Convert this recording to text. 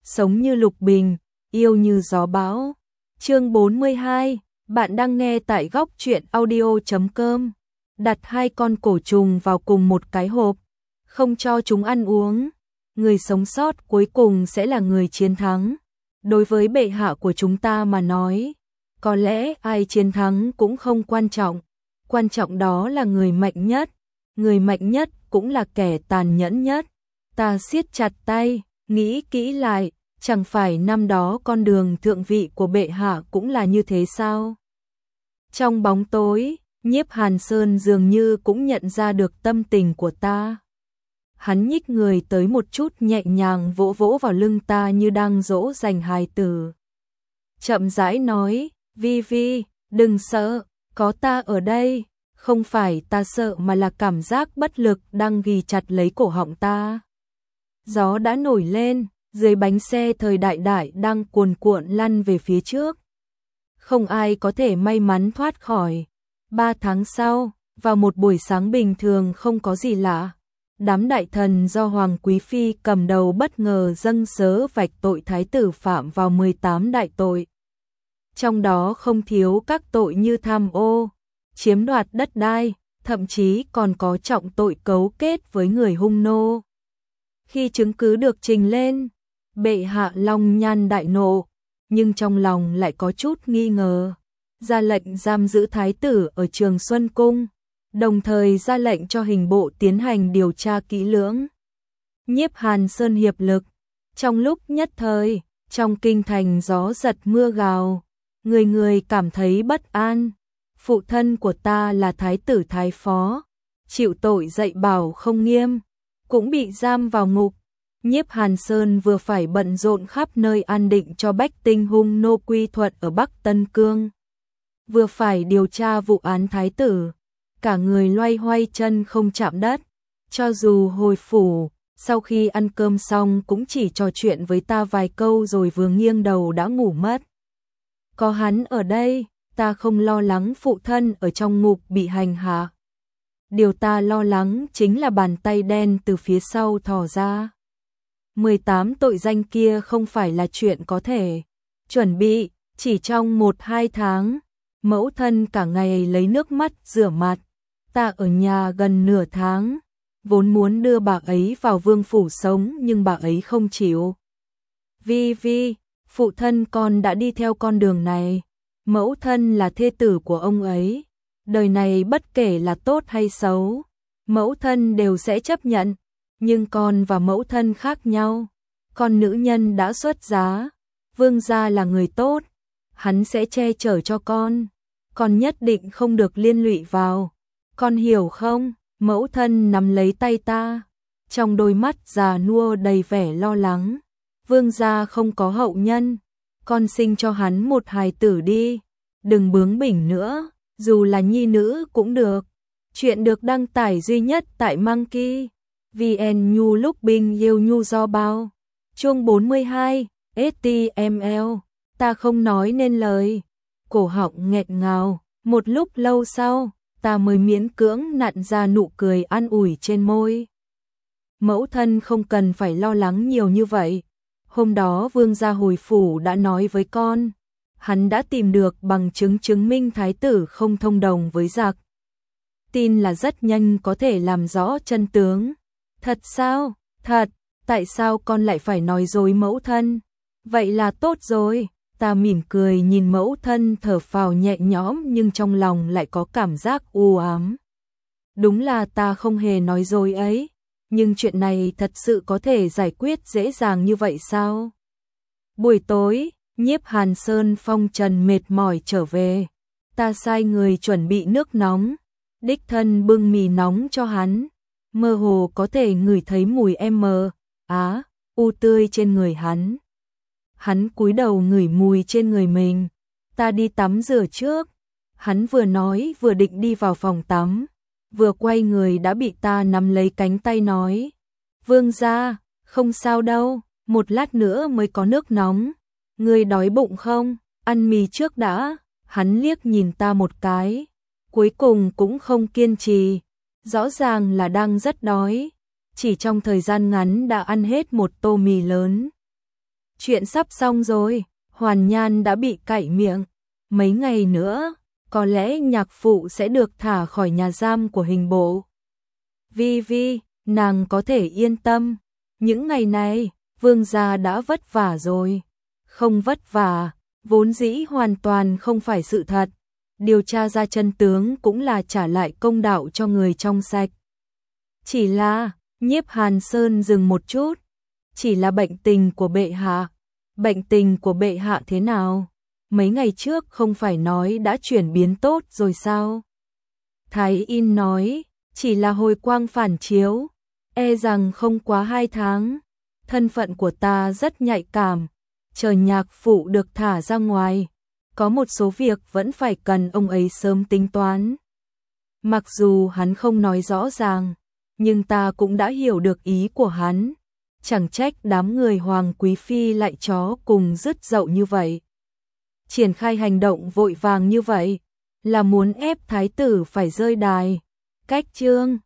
sống như lục bình, yêu như gió bão. Chương 42, bạn đang nghe tại góc truyện audio.com. Đặt 2 con cổ trùng vào cùng một cái hộp, không cho chúng ăn uống. Người sống sót cuối cùng sẽ là người chiến thắng. Đối với bệ hạ của chúng ta mà nói, có lẽ ai chiến thắng cũng không quan trọng. Quan trọng đó là người mạnh nhất. Người mạnh nhất cũng là kẻ tàn nhẫn nhất. Ta siết chặt tay, nghĩ kỹ lại, chẳng phải năm đó con đường thượng vị của bệ hạ cũng là như thế sao? Trong bóng tối, Nhiếp Hàn Sơn dường như cũng nhận ra được tâm tình của ta. Hắn nhích người tới một chút, nhẹ nhàng vỗ vỗ vào lưng ta như đang dỗ dành hài tử. Chậm rãi nói, Vi Vi, đừng sợ, có ta ở đây. Không phải ta sợ mà là cảm giác bất lực đang ghì chặt lấy cổ họng ta. Gió đã nổi lên, dưới bánh xe thời đại đang cuồn cuộn lăn về phía trước. Không ai có thể may mắn thoát khỏi. 3 tháng sau, vào một buổi sáng bình thường không có gì lạ, đám đại thần do Hoàng Quý Phi cầm đầu bất ngờ dâng sớ vạch tội thái tử phạm vào 18 đại tội. Trong đó không thiếu các tội như tham ô, chiếm đoạt đất đai, thậm chí còn có trọng tội cấu kết với người hung nô. Khi chứng cứ được trình lên, bệ hạ long nhan đại nộ, nhưng trong lòng lại có chút nghi ngờ, ra lệnh giam giữ thái tử ở Trường Xuân Cung, đồng thời ra lệnh cho hình bộ tiến hành điều tra kỹ lưỡng. Nhiếp Hàn Sơn hiệp lực, trong lúc nhất thời, trong kinh thành gió giật mưa gào, người người cảm thấy bất an. Phụ thân của ta là thái tử thái phó, chịu tội dạy bảo không nghiêm, cũng bị giam vào ngục. Nhiếp Hàn Sơn vừa phải bận rộn khắp nơi an định cho bách tinh hung nô quy thuận ở Bắc Tân Cương, vừa phải điều tra vụ án thái tử, cả người loay hoay chân không chạm đất. Cho dù hồi phủ, sau khi ăn cơm xong cũng chỉ trò chuyện với ta vài câu rồi vừa nghiêng đầu đã ngủ mất. Có hắn ở đây, ta không lo lắng phụ thân ở trong ngục bị hành hạ. Điều ta lo lắng chính là bàn tay đen từ phía sau thò ra. 18 tội danh kia không phải là chuyện có thể chuẩn bị, chỉ trong 1-2 tháng. Mẫu thân cả ngày lấy nước mắt rửa mặt. Ta ở nhà gần nửa tháng, vốn muốn đưa bà ấy vào vương phủ sống nhưng bà ấy không chịu. Vi Vi, phụ thân con đã đi theo con đường này. Mẫu thân là thê tử của ông ấy. Đời này bất kể là tốt hay xấu, mẫu thân đều sẽ chấp nhận. Nhưng con và mẫu thân khác nhau. Con nữ nhân đã xuất giá. Vương gia là người tốt. Hắn sẽ che chở cho con. Con nhất định không được liên lụy vào. Con hiểu không? Mẫu thân nắm lấy tay ta. Trong đôi mắt già nua đầy vẻ lo lắng. Vương gia không có hậu nhân. Con sinh cho hắn một hài tử đi. Đừng bướng bỉnh nữa. Dù là nhi nữ cũng được. Chuyện được đăng tải duy nhất tại Monkey VN Nhu lúc bình yêu nhu do bao. Chương 42, HTML. Ta không nói nên lời. Cổ họng nghẹn ngào. Một lúc lâu sau, ta mới miễn cưỡng nặn ra nụ cười an ủi trên môi. Mẫu thân không cần phải lo lắng nhiều như vậy. Hôm đó vương gia hồi phủ đã nói với con. Hắn đã tìm được bằng chứng chứng minh thái tử không thông đồng với giặc. Tin là rất nhanh có thể làm rõ chân tướng. Thật sao? Thật, tại sao con lại phải nói dối mẫu thân? Vậy là tốt rồi. Ta mỉm cười nhìn mẫu thân thở phào nhẹ nhõm nhưng trong lòng lại có cảm giác u ám. Đúng là ta không hề nói dối ấy, nhưng chuyện này thật sự có thể giải quyết dễ dàng như vậy sao? Buổi tối, Nhiếp Hàn Sơn phong trần mệt mỏi trở về. Ta sai người chuẩn bị nước nóng, đích thân bưng mì nóng cho hắn. Mơ hồ có thể ngửi thấy mùi u tươi trên người hắn. Hắn cúi đầu ngửi mùi trên người mình. Ta đi tắm rửa trước. Hắn vừa nói vừa định đi vào phòng tắm, vừa quay người đã bị ta nắm lấy cánh tay nói. Vương gia, không sao đâu, một lát nữa mới có nước nóng. Ngươi đói bụng không? Ăn mì trước đã. Hắn liếc nhìn ta một cái, cuối cùng cũng không kiên trì. Rõ ràng là đang rất đói. Chỉ trong thời gian ngắn đã ăn hết một tô mì lớn. Chuyện sắp xong rồi, Hoàn Nhan đã bị cạy miệng. Mấy ngày nữa, có lẽ nhạc phụ sẽ được thả khỏi nhà giam của hình bộ. Vi, nàng có thể yên tâm. Những ngày này, Vương gia đã vất vả rồi. Không vất vả, vốn dĩ hoàn toàn không phải sự thật. Điều tra ra chân tướng cũng là trả lại công đạo cho người trong sạch. Chỉ là, Nhiếp Hàn Sơn dừng một chút. Chỉ là bệnh tình của bệ hạ. Bệnh tình của bệ hạ thế nào? Mấy ngày trước không phải nói đã chuyển biến tốt rồi sao? Thái In nói, chỉ là hồi quang phản chiếu. E rằng không quá 2 tháng. Thân phận của ta rất nhạy cảm. Chờ nhạc phụ được thả ra ngoài. Có một số việc vẫn phải cần ông ấy sớm tính toán. Mặc dù hắn không nói rõ ràng, nhưng ta cũng đã hiểu được ý của hắn. Chẳng trách đám người Hoàng Quý Phi lại chó cùng rứt dậu như vậy. Triển khai hành động vội vàng như vậy, là muốn ép thái tử phải rơi đài. Cách chương